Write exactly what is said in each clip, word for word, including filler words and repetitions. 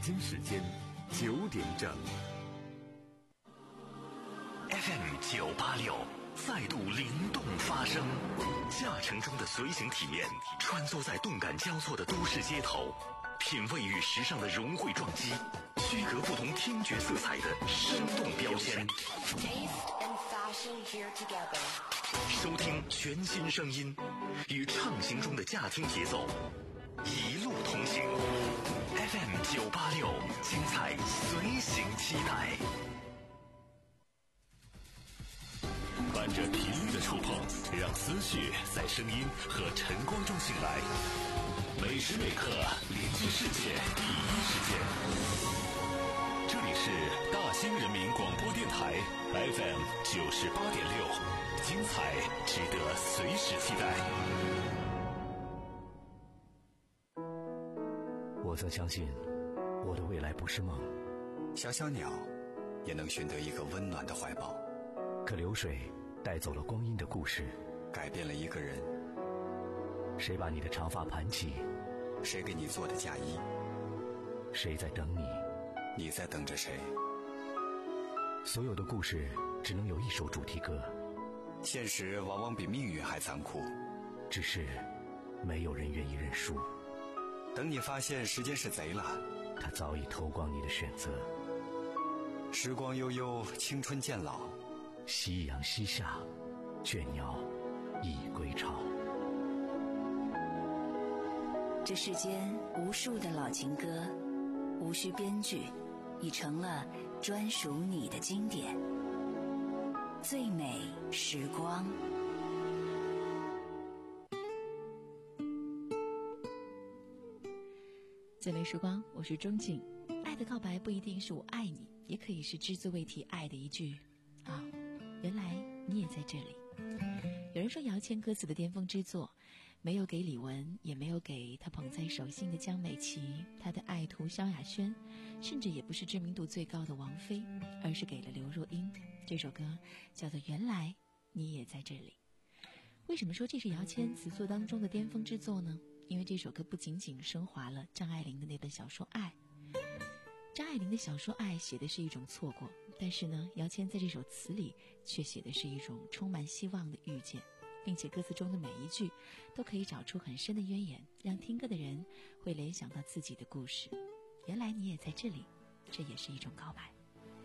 京时间九点整。 F M 九八六再度灵动发声，驾乘中的随行体验，穿梭在动感交错的都市街头，品味与时尚的融汇撞击，区隔不同听觉色彩的生动标签。收听全新声音，与畅行中的驾听节奏，一路同行。F M 九八六，精彩随行期待。伴着频率的触碰，让思绪在声音和晨光中醒来。每时每刻连接世界第一时间。这里是大兴人民广播电台 F M 九十八点六，精彩值得随时期待。 我曾相信，我的未来不是梦。 小小鸟也能寻得一个温暖的怀抱。 可流水带走了光阴的故事， 改变了一个人。 谁把你的长发盘起？ 谁给你做的嫁衣？ 谁在等你？ 你在等着谁？ 所有的故事只能有一首主题歌。 现实往往比命运还残酷， 只是没有人愿意认输。 等你发现时间是贼了， 他早已偷光你的选择。 时光悠悠，青春渐老， 夕阳西下，倦鸟已归巢。 这世间无数的老情歌，无需编剧，已成了专属你的经典。最美时光。 最美时光，我是钟静。爱的告白不一定是我爱你，也可以是只字未提爱的一句啊，原来你也在这里。有人说姚谦歌词的巅峰之作，没有给李玟，也没有给他捧在手心的江美琪，他的爱徒萧亚轩，甚至也不是知名度最高的王菲，而是给了刘若英。这首歌叫做《原来你也在这里》。为什么说这是姚谦词作当中的巅峰之作呢？因为这首歌不仅仅升华了张爱玲的那本小说《爱》。张爱玲的小说《爱》写的是一种错过，但是呢，姚谦在这首词里却写的是一种充满希望的遇见，并且歌词中的每一句都可以找出很深的渊源，让听歌的人会联想到自己的故事。原来你也在这里，这也是一种告白。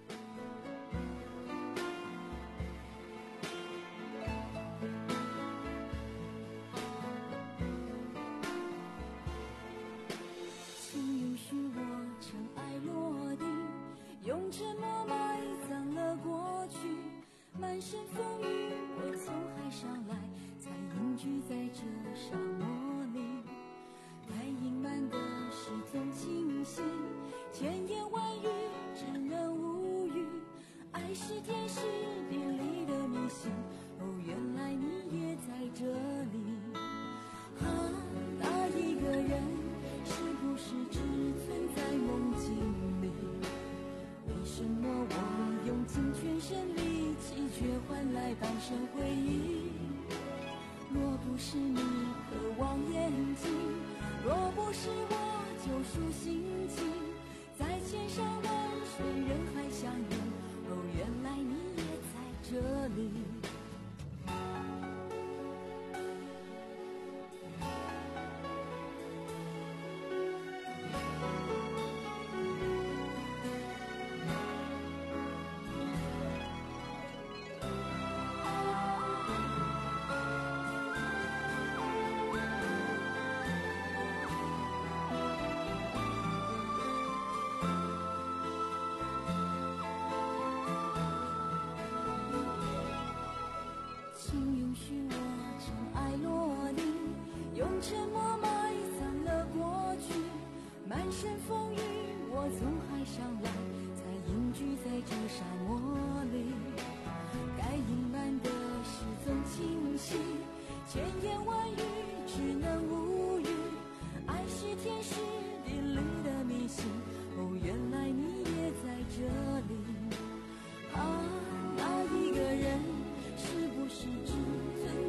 用沉默埋葬了过去，满身风雨我从海上来，才隐居在这沙漠里。该隐瞒的事总清晰，千言万语只能无语。爱是天时地利的迷信，哦，原来你也在这里。啊，那一个人是不是只存在梦境里？为什么我用尽全身力气，却换来半生回忆？若不是你渴望眼睛，若不是我救赎心情，在千山万水人海相拥，哦，原来你也在这里。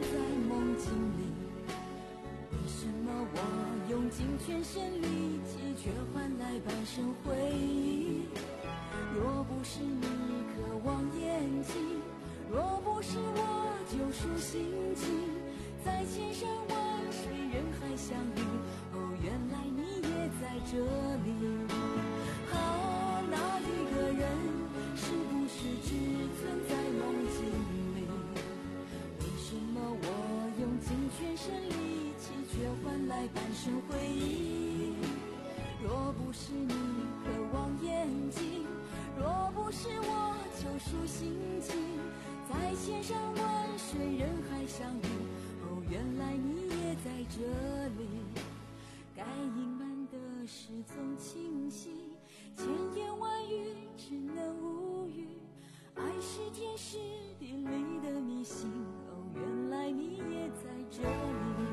用尽全身力气却换来半生回忆。若不是你渴望眼睛，若不是我救赎心情，在千山万水人海相遇，哦，原来你也在这里。啊，那一个人是不是只存在梦境里？为什么我用尽全身力气，却换来半生回忆？若不是你渴望眼睛，若不是我救赎心情，在千山万水人海相遇，哦，原来你也在这里。该隐瞒的事总清晰，千言万语只能无语。爱是天时地利的迷信，哦，原来你也在这里。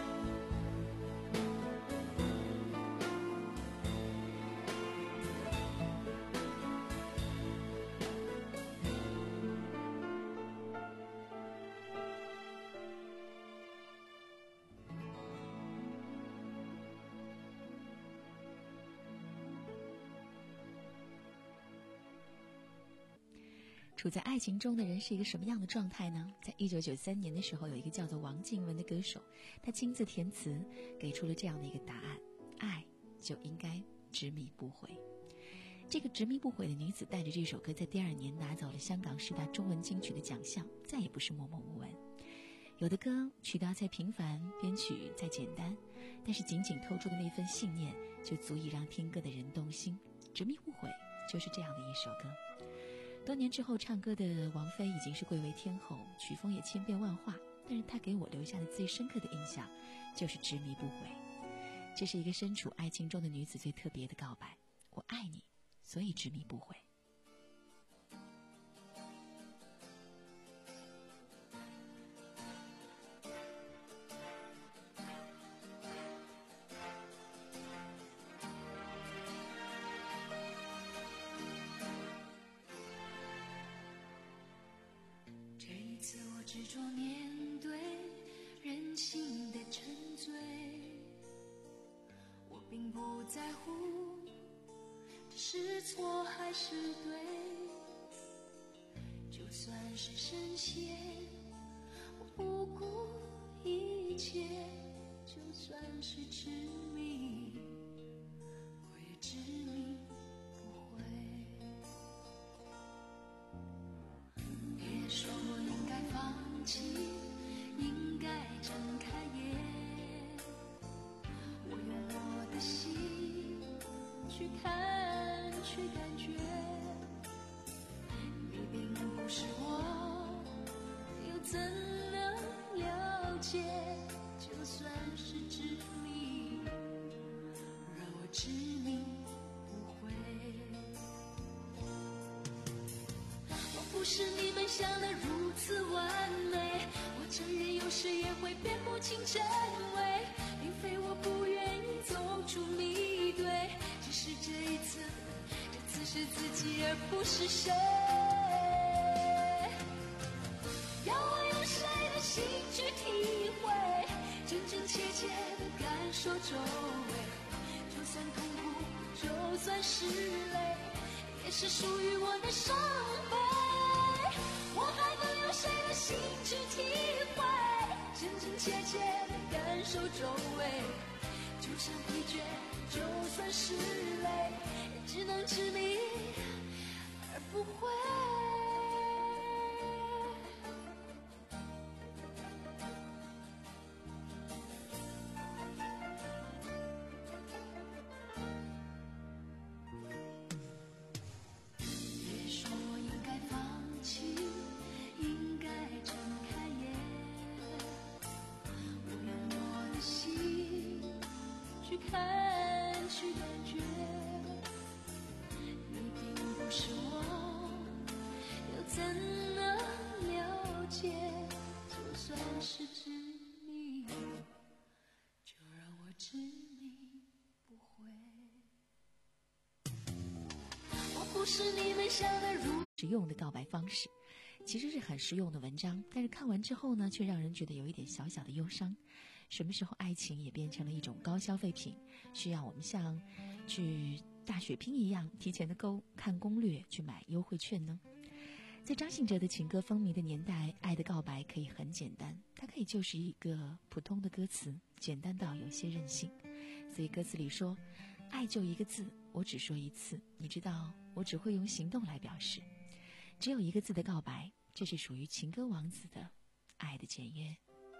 处在爱情中的人是一个什么样的状态呢？在一九九三年的时候，有一个叫做王静雯的歌手，她亲自填词，给出了这样的一个答案：爱就应该执迷不悔。这个执迷不悔的女子带着这首歌，在第二年拿走了香港十大中文金曲的奖项，再也不是默默无闻。有的歌曲调再平凡，编曲再简单，但是仅仅透出的那份信念，就足以让听歌的人动心。执迷不悔就是这样的一首歌。多年之后，唱歌的王菲已经是贵为天后，曲风也千变万化，但是她给我留下的最深刻的印象就是执迷不悔。这是一个身处爱情中的女子最特别的告白：我爱你，所以执迷不悔。 执着面对人性的沉醉，我并不在乎这是错还是对，就算是深陷，我不顾一切，就算是痴迷，我也执迷不悔。别说我应该放弃，应该睁开眼，我用我的心去看去感觉，你并不是我，又怎能了解？就算是执迷，让我执迷不悔。我不是你们想的如此完美，我承认有时也会辨不清真伪，并非我不愿意走出迷堆，只是这一次，这次是自己而不是谁。要我用谁的心去体会，真真切切的感受周围，就算痛苦，就算是泪，也是属于我的伤悲。我还能用谁的心去体会，真真切切的感受周围，就算疲倦，就算是累，也只能执迷而不悔。看去感觉，你并不是我，又怎能了解？就算是执迷，就让我执迷不悔。我不是你们想的如实用的告白方式，其实是很实用的文章，但是看完之后呢，却让人觉得有一点小小的忧伤。 什么时候爱情也变成了一种高消费品，需要我们像去大血拼一样提前的购看攻略去买优惠券呢？在张信哲的情歌风靡的年代，爱的告白可以很简单，它可以就是一个普通的歌词，简单到有些任性。所以歌词里说，爱就一个字，我只说一次，你知道我只会用行动来表示，只有一个字的告白，这是属于情歌王子的爱的简约。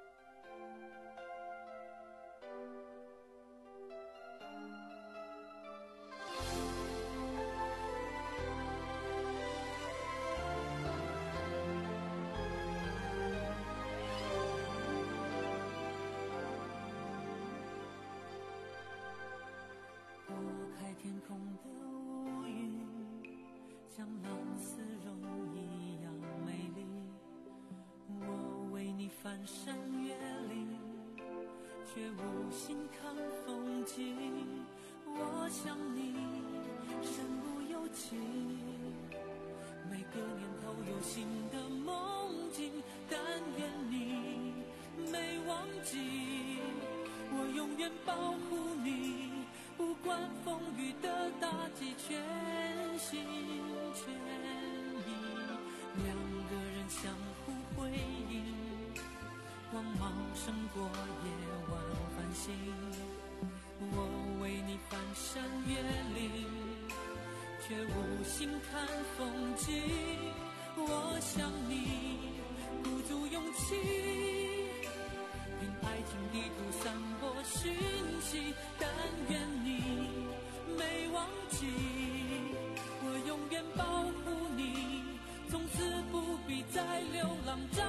翻山越岭，却无心看风景。我想你身不由己，每个年头有新的梦境，但愿你没忘记，我永远保护你，不管风雨的打击，全心全意，两个人相互辉映，光芒胜过夜晚繁星，我为你翻山越岭，却无心看风景。我想你鼓足勇气，凭爱情地图散播讯息，但愿你没忘记，我永远保护你，从此不必再流浪找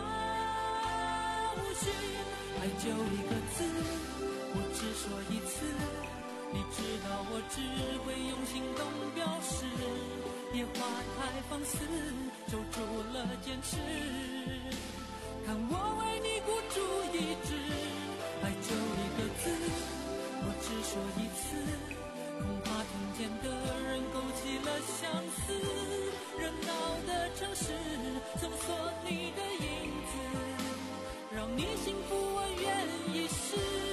爱就一个字，我只说一次，你知道我只会用行动表示，野花太放肆，守住了坚持，看我为你孤注一掷。爱就一个字，我只说一次，恐怕听见的人勾起了相思，热闹的城市搜索你的影子，让你幸福我愿意试。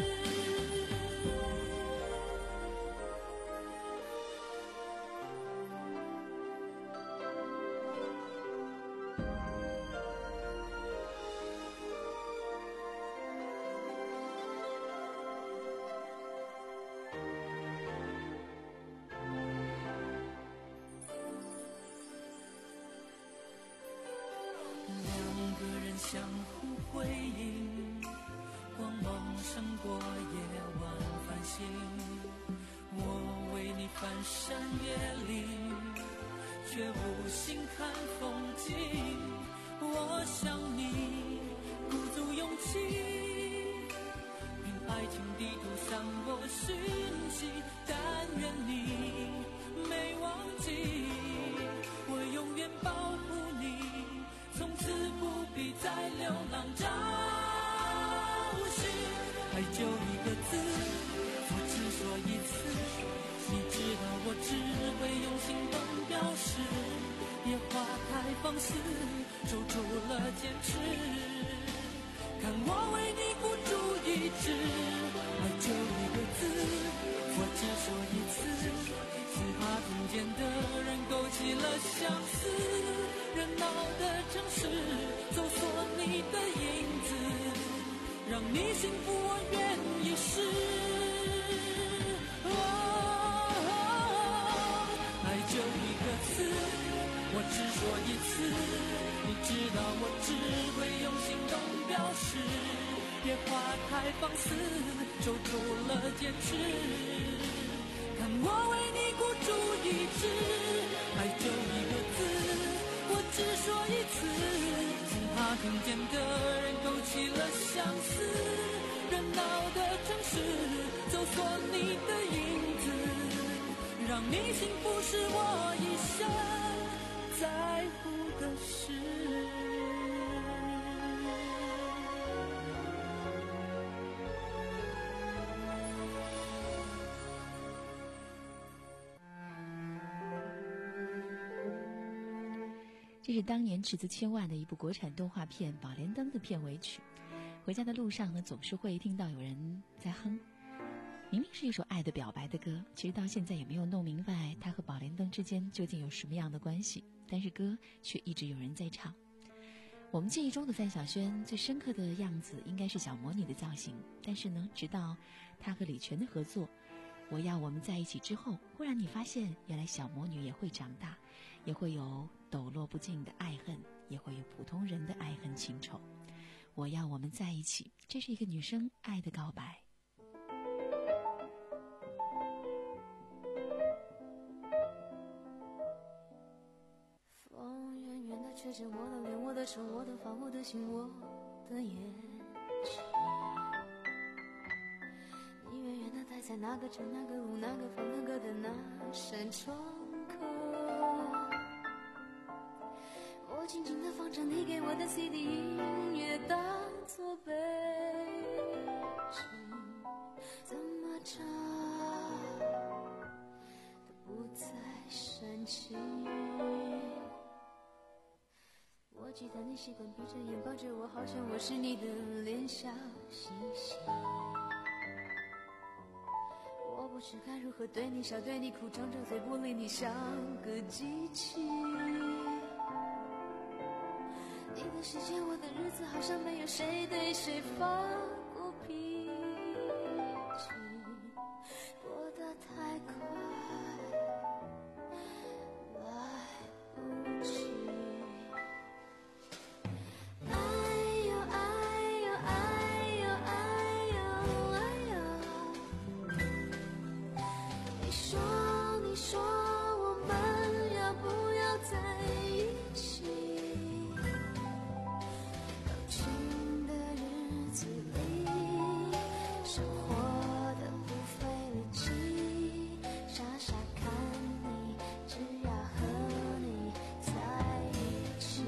两个人相互辉映，光芒胜过夜晚繁星，我为你翻山越岭，却无心看风景。我想你鼓足勇气，凭爱情地图散播讯息，但愿你没忘记，我永远保护你，从此不必再流浪找寻。爱就一个字，我只说一次，你知道我只会用行动表示，野花太放肆，守住了坚持，看我为你孤注一掷。爱就一个字，我只说一次，只怕听见的人勾起了相思，热闹的城市搜索你的影子，让你幸福我愿意试。哦哦、爱就一个字，我只说一次，你知道我只会用行动表示，野花太放肆，守住了坚持，看我为你孤注一掷。爱就一个字，我只说一次，恐怕听见的人勾起了相思，热闹的城市搜索你的影子，让你幸福是我一生在乎的事。 这是当年斥资千万的一部国产动画片《宝莲灯》的片尾曲。 回家的路上呢，总是会听到有人在哼，明明是一首爱的表白的歌，其实到现在也没有弄明白它和宝莲灯之间究竟有什么样的关系，但是歌却一直有人在唱。我们记忆中的范晓萱最深刻的样子应该是小魔女的造型，但是呢，直到她和李泉的合作《我要我们在一起》之后，忽然你发现原来小魔女也会长大，也会有抖落不尽的爱恨，也会有普通人的爱恨情仇。我要我们在一起，这是一个女生爱的告白。 风远远的吹着我的脸，我的手，我的发，我的心，我的眼睛。你远远的待在那个城，那个路，那个房，那个的那扇窗口。我静静地放着你给我的 C D 音乐，当作背景，怎么唱都不再煽情。我记得你习惯闭着眼抱着我，好像我是你的脸小星星。我不知该如何对你笑对你哭，张着嘴不理你，像个机器。你的世界我的日子，好像没有谁对谁发过脾气，过得太快来不及。哎呦哎呦哎呦哎呦哎呦，你说你说我们要不要在一起？有情的日子里，生活的不费力气，傻傻看你，只要和你在一起。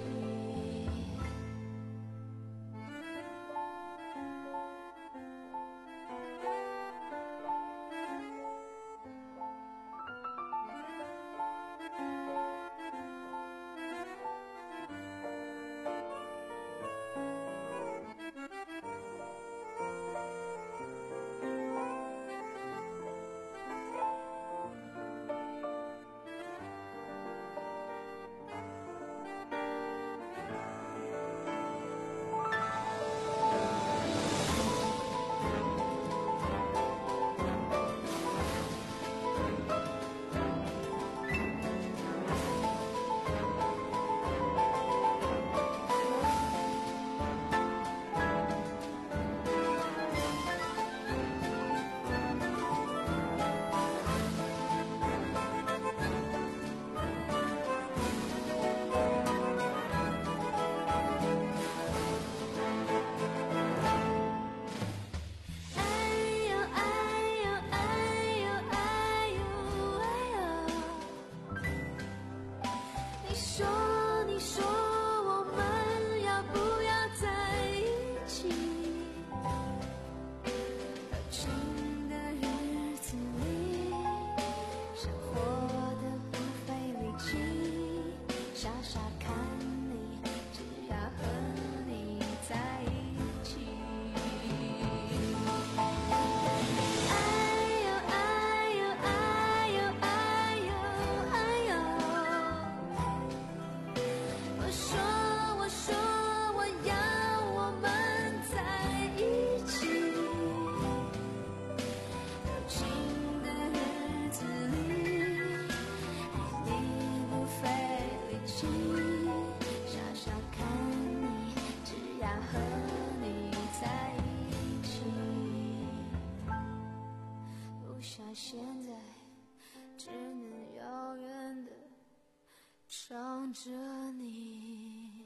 现在只能遥远的想着你。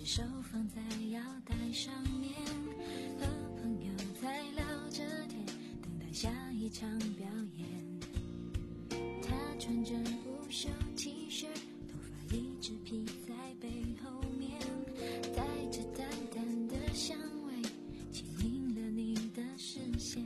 手放在腰带上面，和朋友在聊着天，等待下一场表演。他穿着不锈 T 恤，头发一直披在背后面，带着淡淡的香味，牵引了你的视线。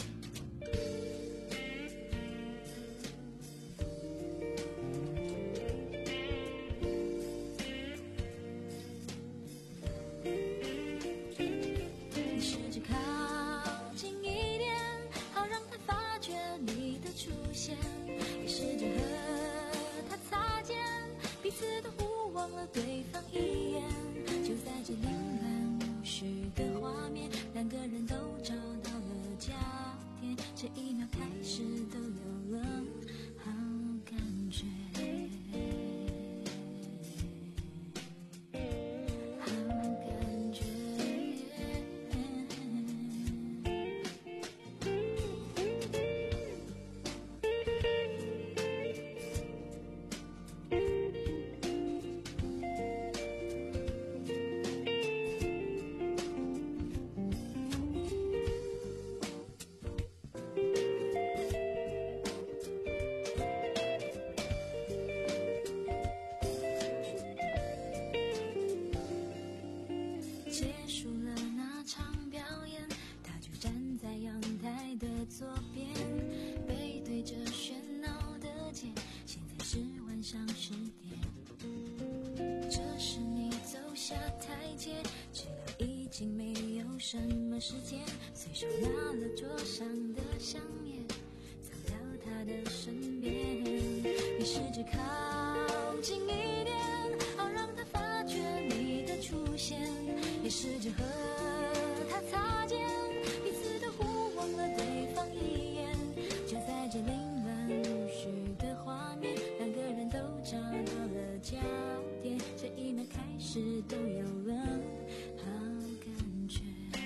你试着靠近一点，好让他发觉你的出现。你试着和他擦肩，彼此都互望了对方一眼。就在这凌乱无序的画面，两个人都找到了焦点，这一秒开始都有了好感觉。结束了那场表演，他就站在阳台的左边，背对着喧闹的街。现在是晚上十点，这时你走下台阶，知道已经没有什么时间，随手拿了桌上的香烟，走到他的身边。你试着靠近一点，好让他发觉你的出现。也试着和他擦肩，彼此都互望了对方一眼。就在这凌乱无序的画面，两个人都找到了焦点，这一秒开始都有了好感觉。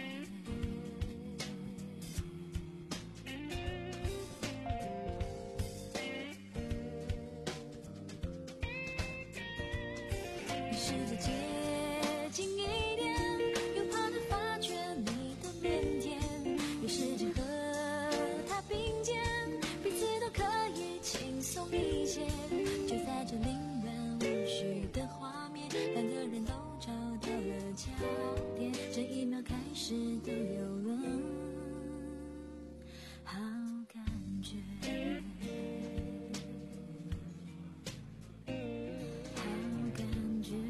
你试着接近一点，又怕他发觉你的腼腆。你试着和他并肩，彼此都可以轻松一些。就在这凌乱无序的画面，两个人都找到了焦点，这一秒开始都有了好感觉。好感觉。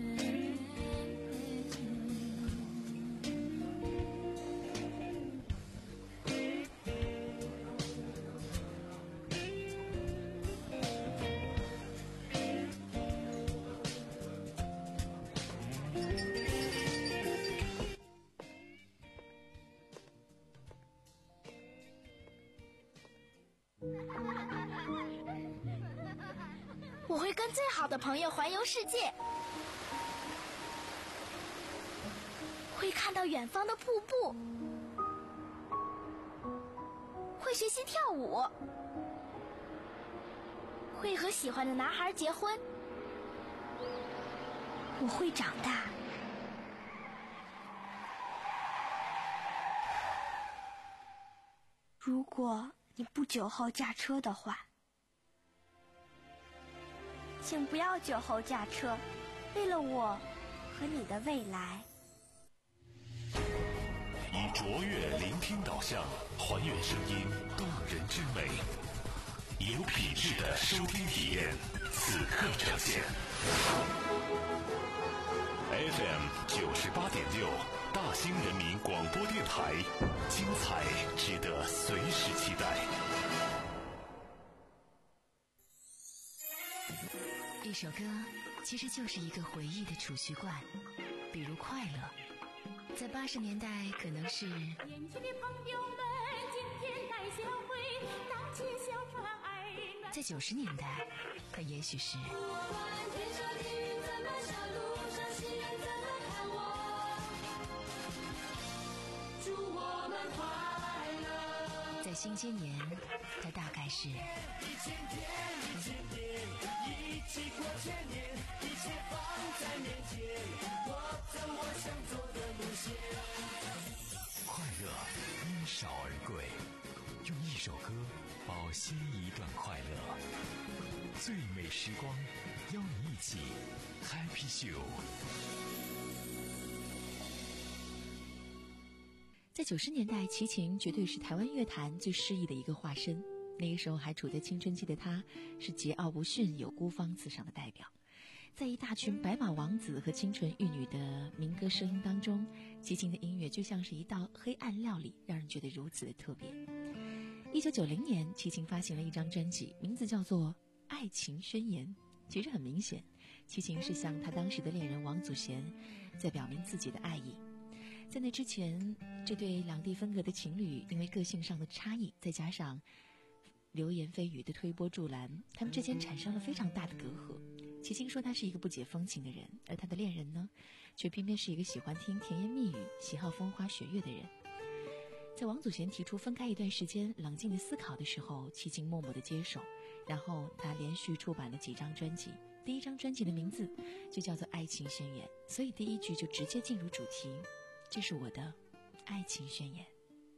我会跟最好的朋友环游世界，会看到远方的瀑布，会学习跳舞，会和喜欢的男孩结婚。我会长大。如果你不酒后驾车的话，请不要酒后驾车，为了我和你的未来。 以卓越聆听导向，还原声音动人之美，有品质的收听体验，此刻呈现。F M 九十八点六，大兴人民广播电台，精彩值得随时期待。 一首歌其实就是一个回忆的储蓄罐，比如快乐，在八十年代可能是年轻的朋友们，今天带小会，荡起小船儿暖。 在九十年代，它也许是不管天上的云怎么笑，路上行人怎么看我，祝我们快乐。 在新千年，它大概是一千天，一千天，一起过千年，一切放在面前，我走我想走的路线。 快乐因少而贵，用一首歌保鲜一段快乐。最美时光，邀你一起 Happy Show。 在九十年代，齐秦绝对是台湾乐坛最诗意的一个化身。那个时候还处在青春期的他，是桀骜不驯、有孤芳自赏的代表。在一大群白马王子和清纯玉女的民歌声音当中，齐秦的音乐就像是一道黑暗料理，让人觉得如此的特别。一九九零年，齐秦发行了一张专辑，名字叫做《爱情宣言》。其实很明显，齐秦是向他当时的恋人王祖贤在表明自己的爱意。在那之前，这对两地分隔的情侣因为个性上的差异，再加上流言蜚语的推波助澜，他们之间产生了非常大的隔阂。齐秦说他是一个不解风情的人，而他的恋人呢，却偏偏是一个喜欢听甜言蜜语、喜好风花雪月的人。在王祖贤提出分开一段时间冷静的思考的时候，齐秦默默的接受，然后他连续出版了几张专辑，第一张专辑的名字就叫做《爱情宣言》，所以第一句就直接进入主题，这是我的爱情宣言。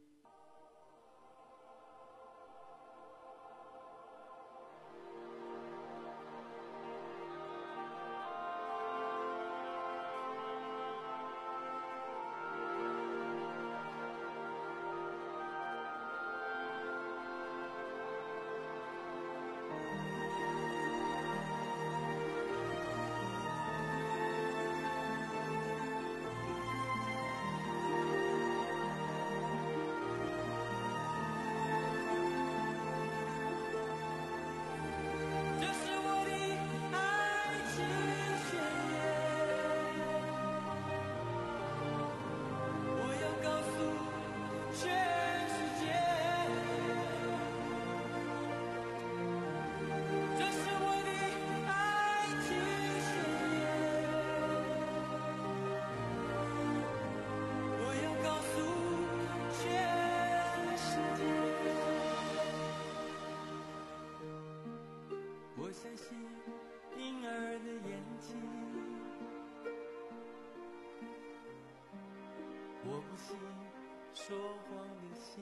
我不信说谎的心，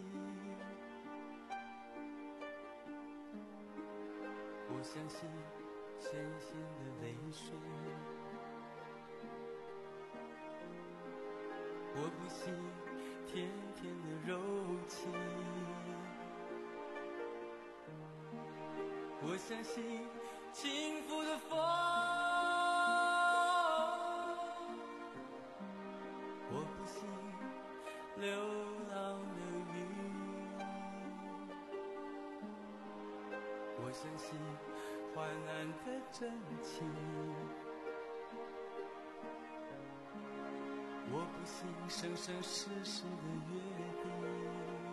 我相信咸咸的泪水，我不信甜甜的柔情，我相信轻拂的风，我不信流浪的云，我相信患难的真情，我不信生生世世的约定。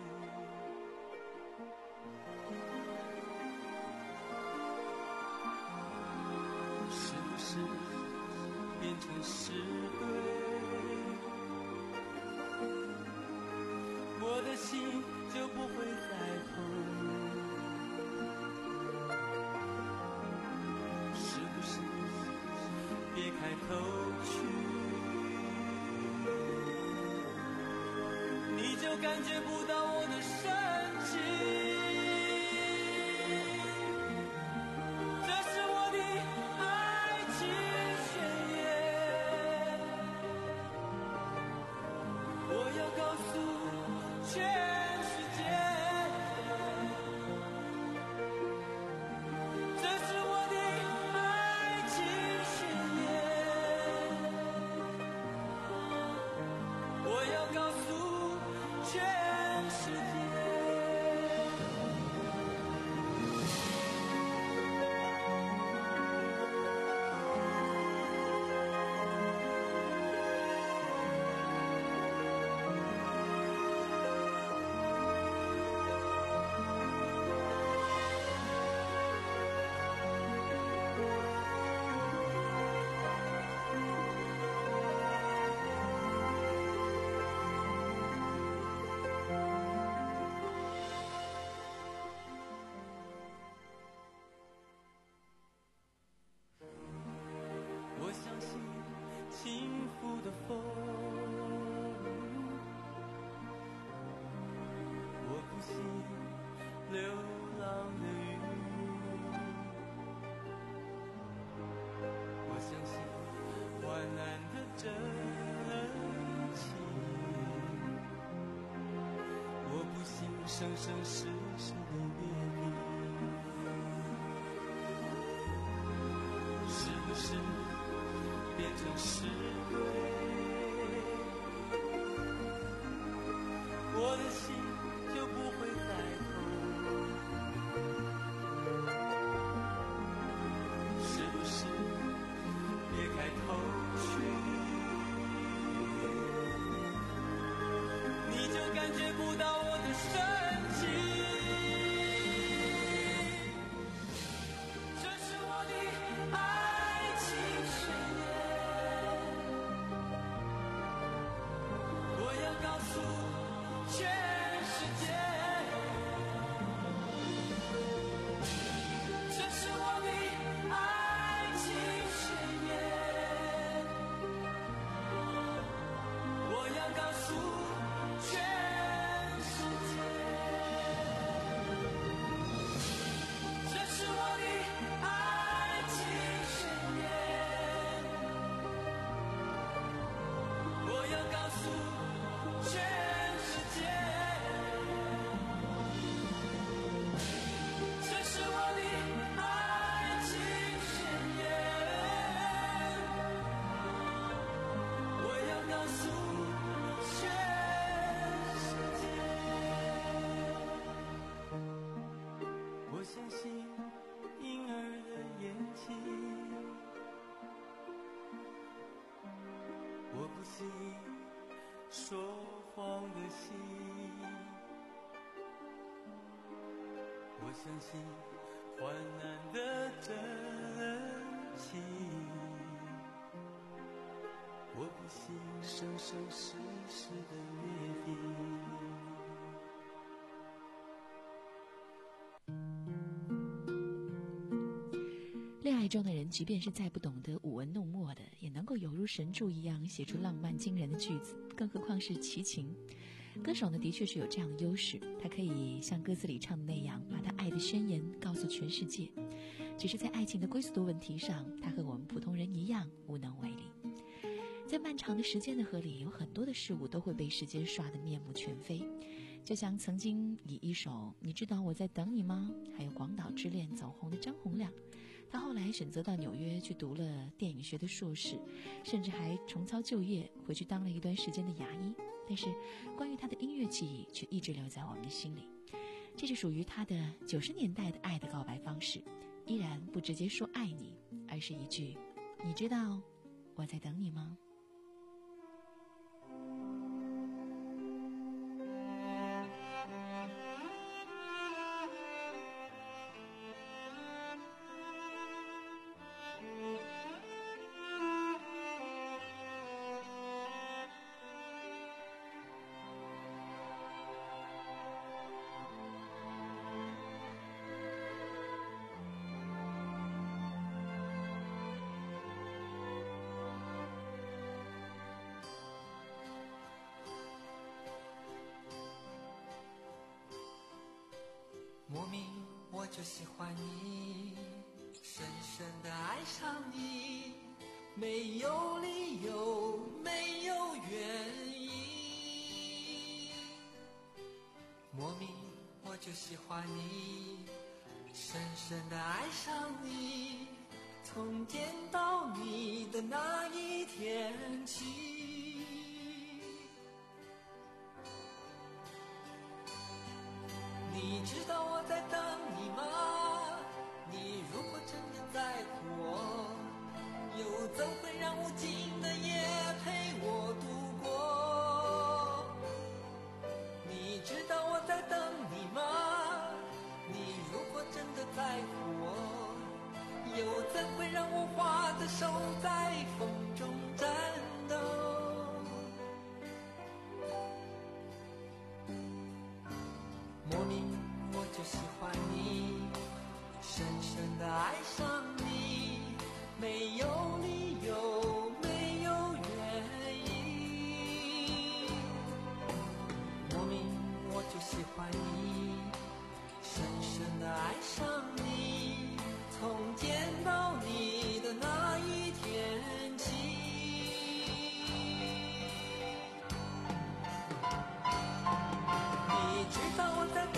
是不是变成诗堆，我的心就不会再痛？是不是别开头去，你就感觉不到我的深情？我要告诉全世界。 生生世世的约定，是不是变成诗堆？我的心就不会再痛，是不是别开头去，你就感觉不到我的深情。这是我的爱情宣言，我要告诉全世界，这是我的爱情宣言，我要告诉全世界，这是我的爱情宣言，我要告诉全世界，这是我的爱情宣言，我要告诉全世界。我相信婴儿的眼睛，我不信说谎的心，我相信患难的真情，我不信生生世世的约定。 恋爱中的人，即便是再不懂得舞文弄墨的，也能够犹如神助一样写出浪漫惊人的句子，更何况是齐秦。歌手呢，的确是有这样的优势，他可以像歌词里唱的那样，把他爱的宣言告诉全世界。只是在爱情的归宿的问题上，他和我们普通人一样无能为力。在漫长的时间的河里，有很多的事物都会被时间刷得面目全非。就像曾经以一首《你知道我在等你吗》还有《广岛之恋》走红的张洪量，他后来选择到纽约去读了电影学的硕士，甚至还重操旧业，回去当了一段时间的牙医。但是关于他的音乐记忆却一直留在我们的心里。这是属于他的九十年代的爱的告白方式，依然不直接说爱你，而是一句你知道我在等你吗？ 莫名我就喜欢你，深深地爱上你，没有理由，没有原因。莫名我就喜欢你，深深地爱上你，从见到你的那一天起。你知道我在等你吗？你如果真的在乎我，又怎会让无尽的夜陪我度过？你知道我在等你吗？你如果真的在乎我，又怎会让我花的手在风中颤抖？莫名我就喜欢你，深深地爱上你，没有理由，没有原因。莫名我就喜欢你，深深地爱上你，从见到你的那一天起。你知道我在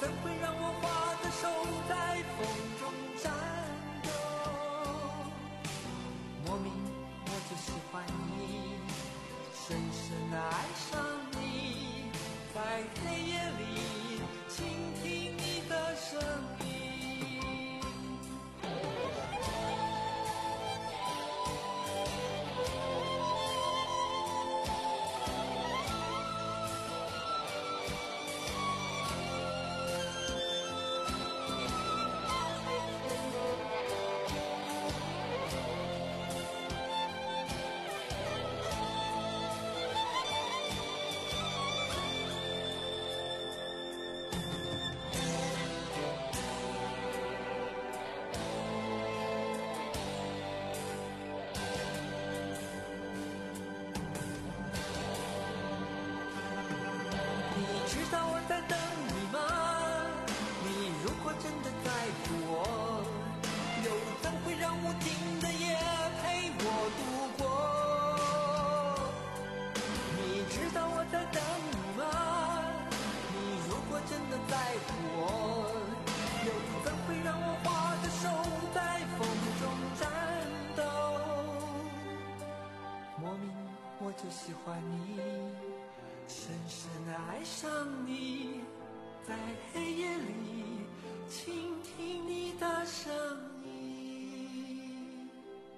怎会让我花的手在风中颤抖？莫名我就喜欢你，深深地爱上你，在黑夜里倾听你的声音。就喜欢你，深深地爱上你，在黑夜里倾听你的声音。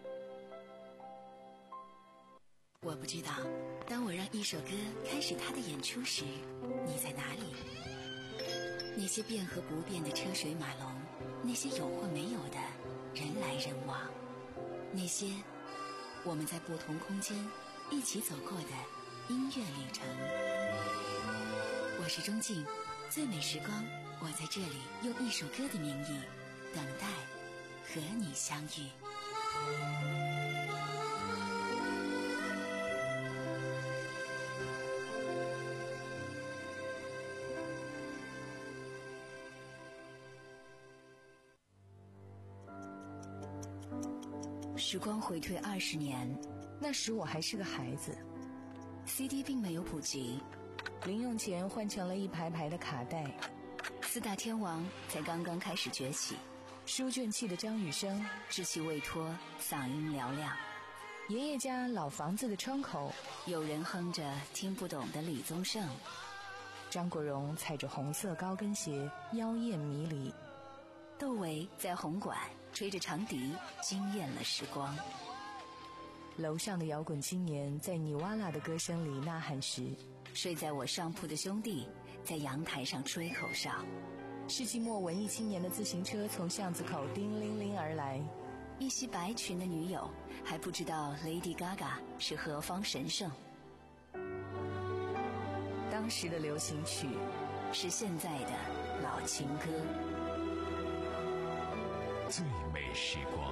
我不知道，当我让一首歌开始它的演出时，你在哪里？那些变和不变的车水马龙，那些有或没有的人来人往，那些我们在不同空间一起走过的音乐旅程。我是钟静，最美时光，我在这里用一首歌的名义等待和你相遇。时光回退二十年， 那时我还是个孩子， C D 并没有普及， 零用钱换成了一排排的卡带， 四大天王才刚刚开始崛起， 书卷气的张雨生稚气未脱，嗓音嘹亮， 爷爷家老房子的窗口有人哼着听不懂的李宗盛， 张国荣踩着红色高跟鞋妖艳迷离， 窦唯在红馆吹着长笛惊艳了时光， 楼上的摇滚青年在尼瓦拉的歌声里呐喊时， 睡在我上铺的兄弟在阳台上吹口哨， 世纪末文艺青年的自行车从巷子口叮铃铃而来， 一袭白裙的女友还不知道 Lady Gaga 是何方神圣， 当时的流行曲是现在的老情歌。 最美时光，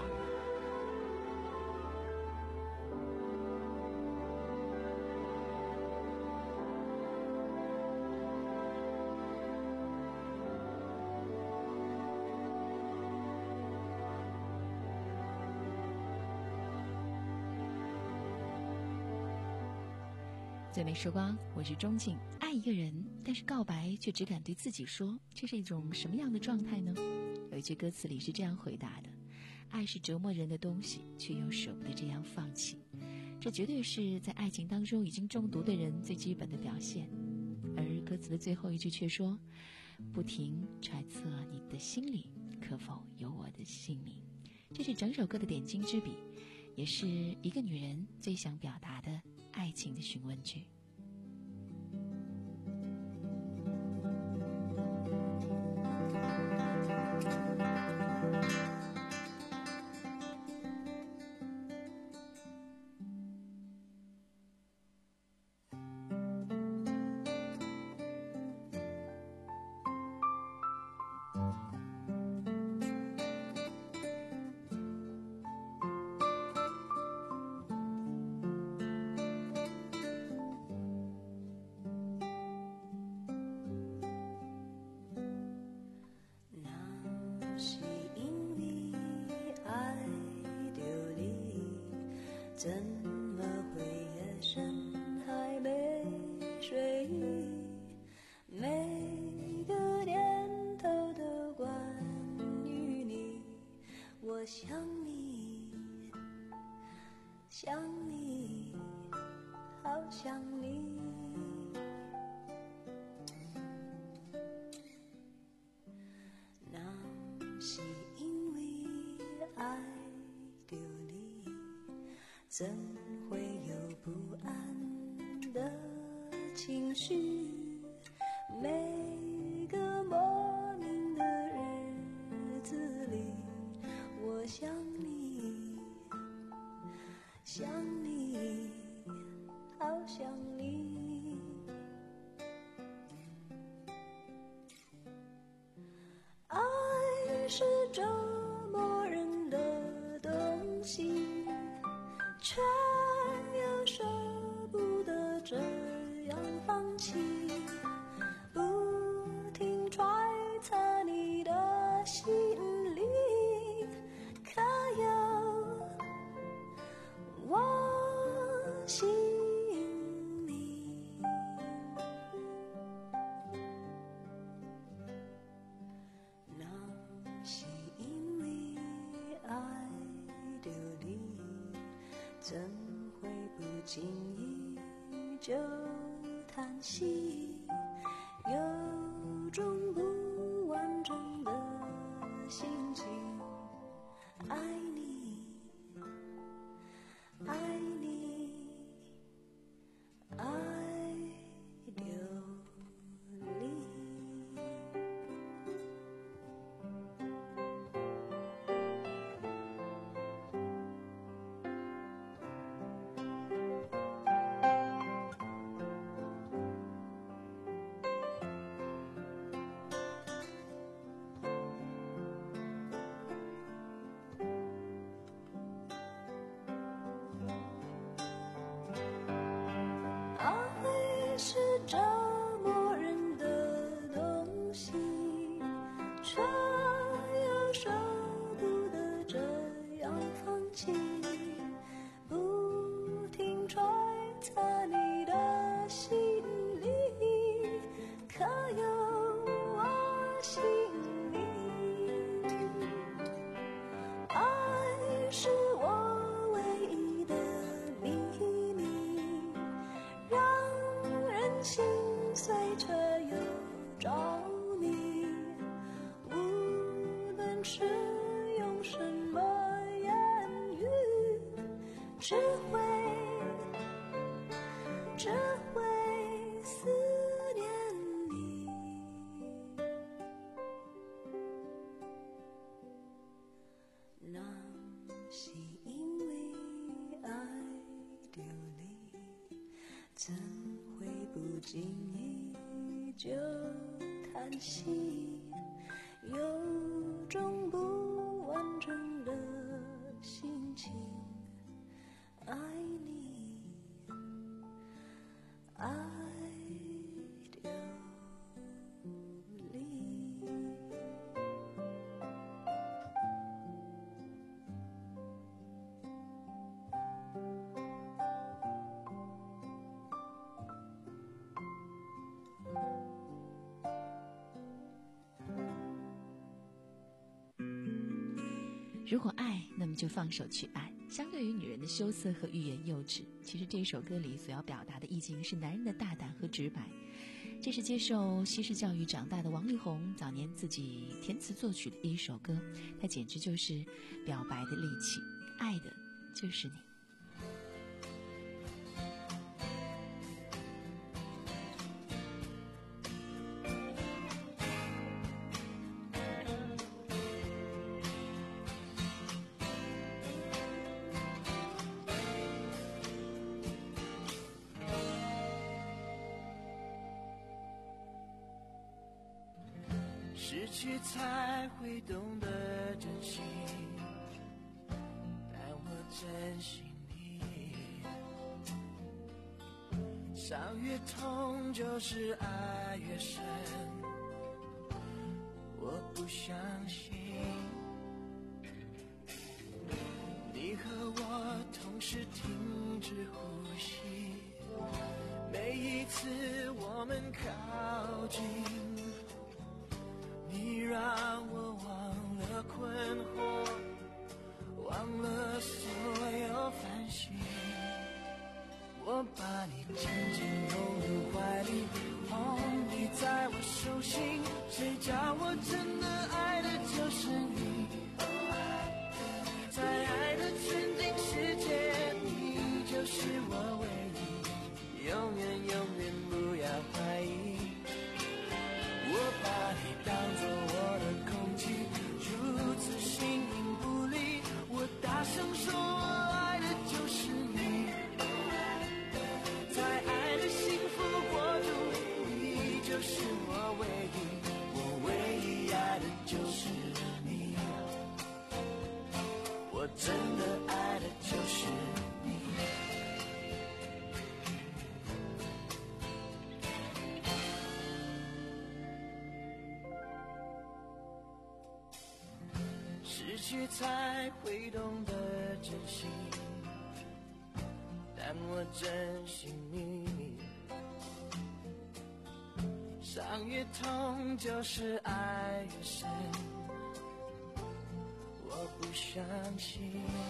最美时光，我是钟静。爱一个人，但是告白却只敢对自己说，这是一种什么样的状态呢？有一句歌词里是这样回答的：爱是折磨人的东西，却又舍不得这样放弃。这绝对是在爱情当中已经中毒的人最基本的表现。而歌词的最后一句却说：不停揣测你的心里可否有我的姓名。这是整首歌的点睛之笔，也是一个女人最想表达的爱情的询问句。 怎么会夜深还没睡？每个念想你，想你，好想你。那是因为爱着你，怎会有不安的情绪？每个莫名的日子里，我想你，想你，好想你。爱是折磨人的东西，却又舍不得这样放弃。不停揣测你的心里，可有我心里？那是因为爱着你，怎会不经意就叹息？有种不完整的心情，爱你，爱你，爱着你。爱是折磨人的东西，却又舍不得这样放弃。不停揣测你的心里，可有我心里？爱是我唯一的秘密，让人心碎却又着迷。无论是用什么言语，只会只会思念你。那是因为爱着你，怎会不经意就叹息？有种不完整的心情，爱你，爱着你。 如果爱，那么就放手去爱。相对于女人的羞涩和欲言又止，其实这首歌里所要表达的意境是男人的大胆和直白。这是接受西式教育长大的王力宏早年自己填词作曲的一首歌，它简直就是表白的利器，爱的就是你。 失去才会懂得珍惜，但我珍惜你。伤越痛就是爱越深，我不相信你和我同时停止呼吸，每一次我们靠近，你让我忘了困惑， 我真的爱的就是你，在爱的纯净世界，你就是我唯一，永远永远不要怀疑。我把你当作我的空气，如此形影不离。我大声说我爱的就是你，在爱的幸福国度，你就是我唯一，我唯一爱的就是你，我真的爱的就是你。失去才会懂得珍惜，但我珍惜你。伤越痛就是爱越深，我不相信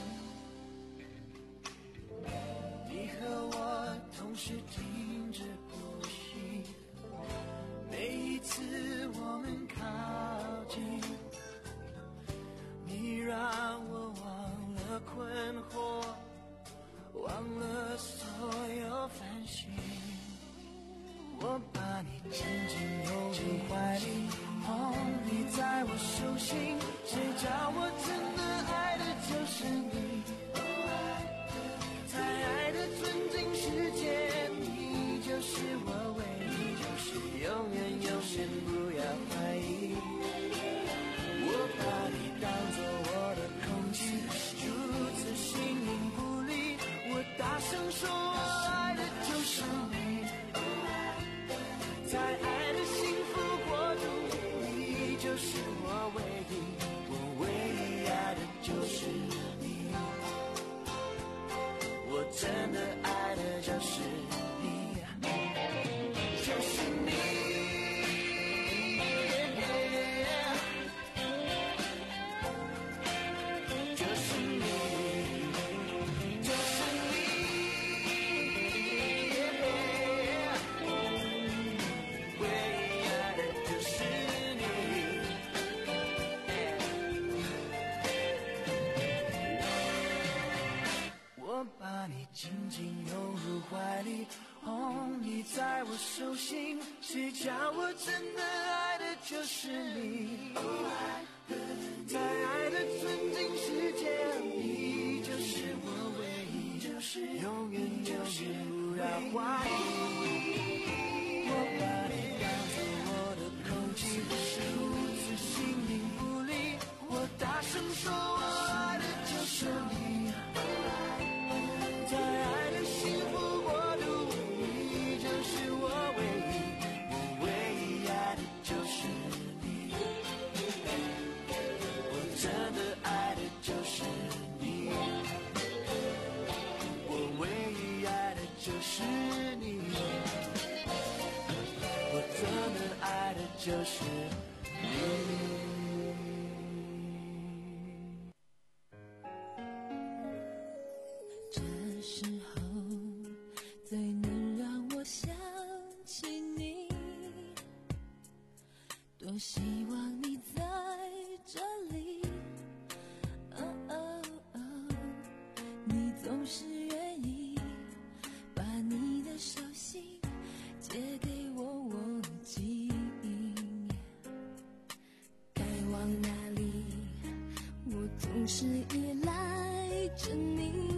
你和我同时停止呼吸，每一次我们靠近，你让我忘了困惑，忘了所有烦心。我把你紧紧拥入怀里，哦，你在我手心，谁叫我真的爱的就是你，在爱的纯净世界，你就是我唯一，就是永远永远不要怀疑。我把你当作我的空气，如此形影不离。我大声说我爱的就是你，在爱的幸福国度，你就是我唯一，我唯一爱的就是你，我真的爱的就是你，就是你。把你紧紧拥入怀里，哦，你在我手心，谁叫我真的爱的就是你，在爱的纯净世界，你就是我唯一，就是永远永远不要怀疑。我把你当作我的空气，如此形影不离。我大声说我爱的就是你，在爱的幸福国度，你就是我唯一，我唯一爱的就是你，我真的爱的就是你，我唯一爱的就是你，我真的爱的就是你。 多希望你在这里，哦哦哦，你总是愿意把你的手心借给我，我记忆该往哪里，我总是依赖着你，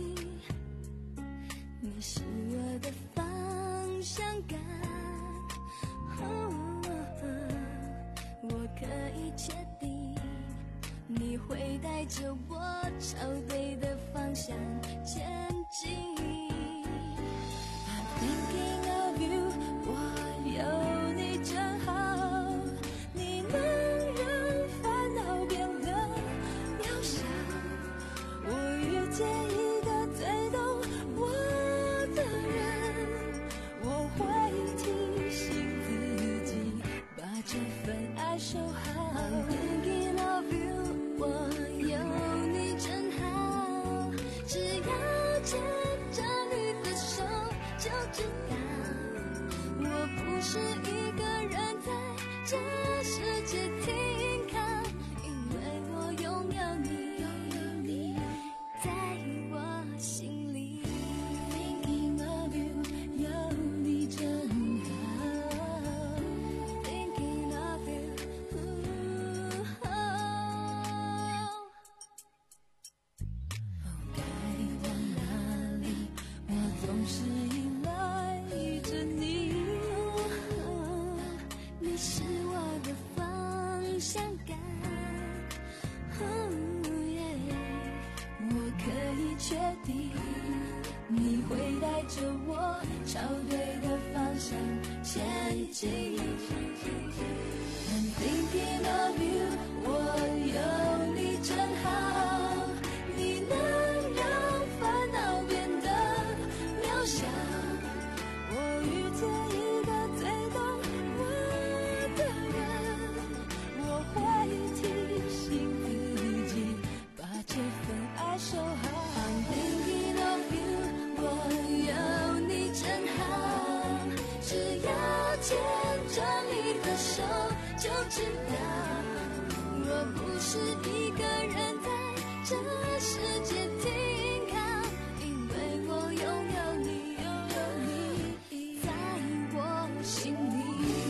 你是我的方向感，哦我可以确定，你会带着我朝对的方向前进。I'm thinking of you， 我有你真好，你能让烦恼变得渺小。我遇见一个最懂我的人，我会提醒自己把这份爱守好。I'm thinking of you， 我有你真好，只要牵着你的手就知道，我不不是一个人在这世界停靠，因为我拥有你，在我心里。 Thinking of you， 有你真好。 Thinking of you， 该往哪里？我总是依赖着你。你是我的方向感。我可以确定，你会带着我朝对的方向前进。I'm thinking of you， 我有你真好，你能让烦恼变得渺小。我遇见一个最懂我的人，我会提醒自己把这份爱守好。I'm thinking of you， 我有你真好，只要牵着你的手就知道，我不是一个人在这世界停靠，因为我拥有你，你在我心里，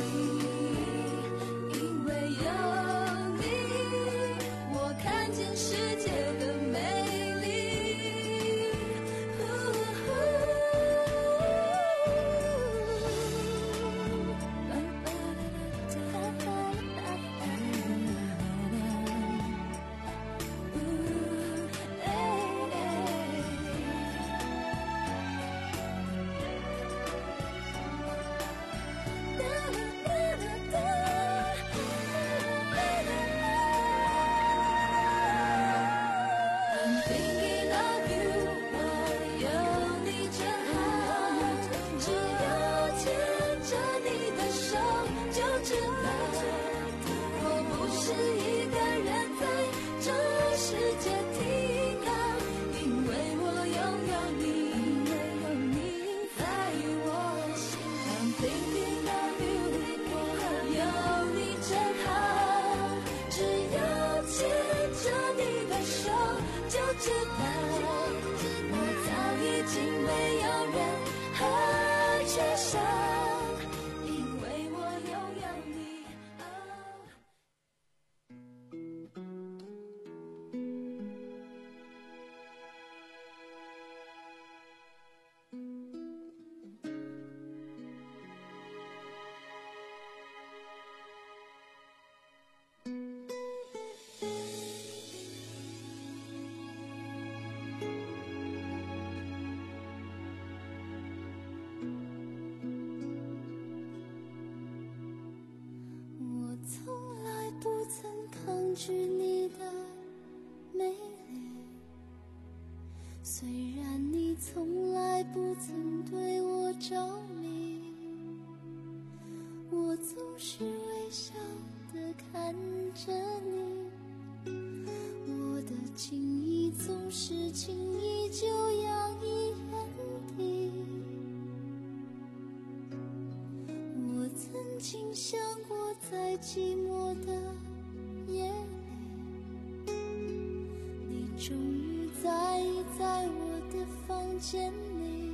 因为有你，我看见世界的美丽。I'm thinking of you， 我有你真好，只要牵着你的手就知道，我不是一个人在这世界停靠，因为我拥有你，在我心。I'm thinking of you， 我有你真好，只要牵着你的手就知道，我早已经没有任何缺少，因为我拥有你。我从来不曾抗拒你的美丽，虽然你从来不曾对我着迷，我总是微笑地看着你，我的情意总是轻易就洋溢眼底。我曾经想过，在寂寞的夜里，你终于在意在我的房间里，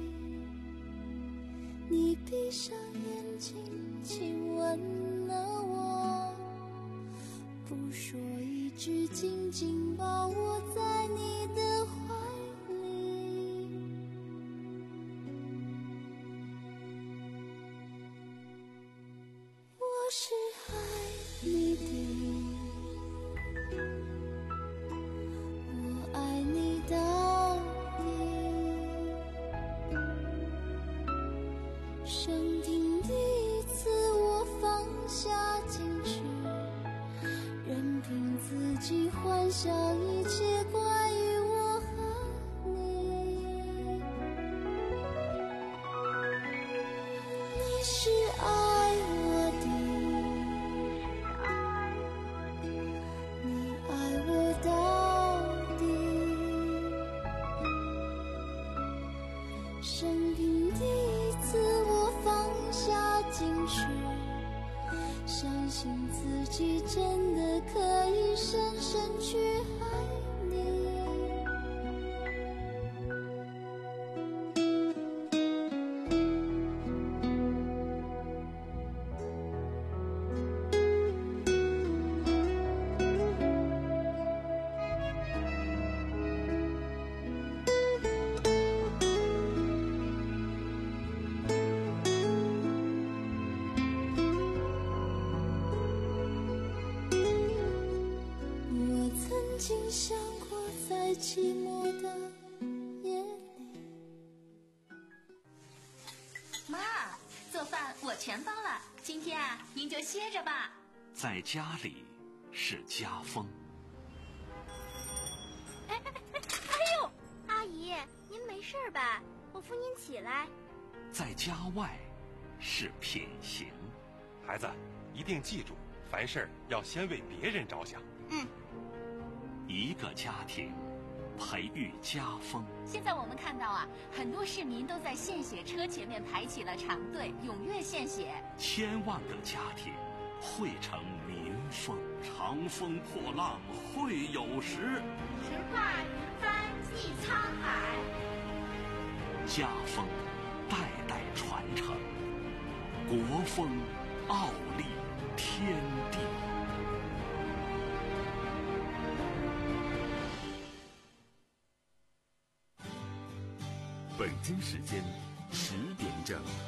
你闭上眼睛亲吻了我，不说一句，紧紧抱我在你的怀里。我是爱你的，我爱你到底。生平第一次我放下矜持，任凭自己幻想一切关于我和你。你是爱我的，你爱我到底。生平第一次我放下矜持， 的可以深深去爱你。曾经想过在寂寞的夜里。 妈，做饭我全包了，今天啊，您就歇着吧。 在家里是家风。 哎哎哎！哎呦，阿姨，您没事吧？我扶您起来。 在家外是品行。 孩子，一定记住，凡事要先为别人着想。 嗯。 一个家庭培育家风。 现在我们看到啊，很多市民都在献血车前面排起了长队，踊跃献血。 千万个家庭汇成民风，长风破浪会有时， 直挂云帆济沧海。 家风代代传承，国风傲立天地。 北京时间十点整。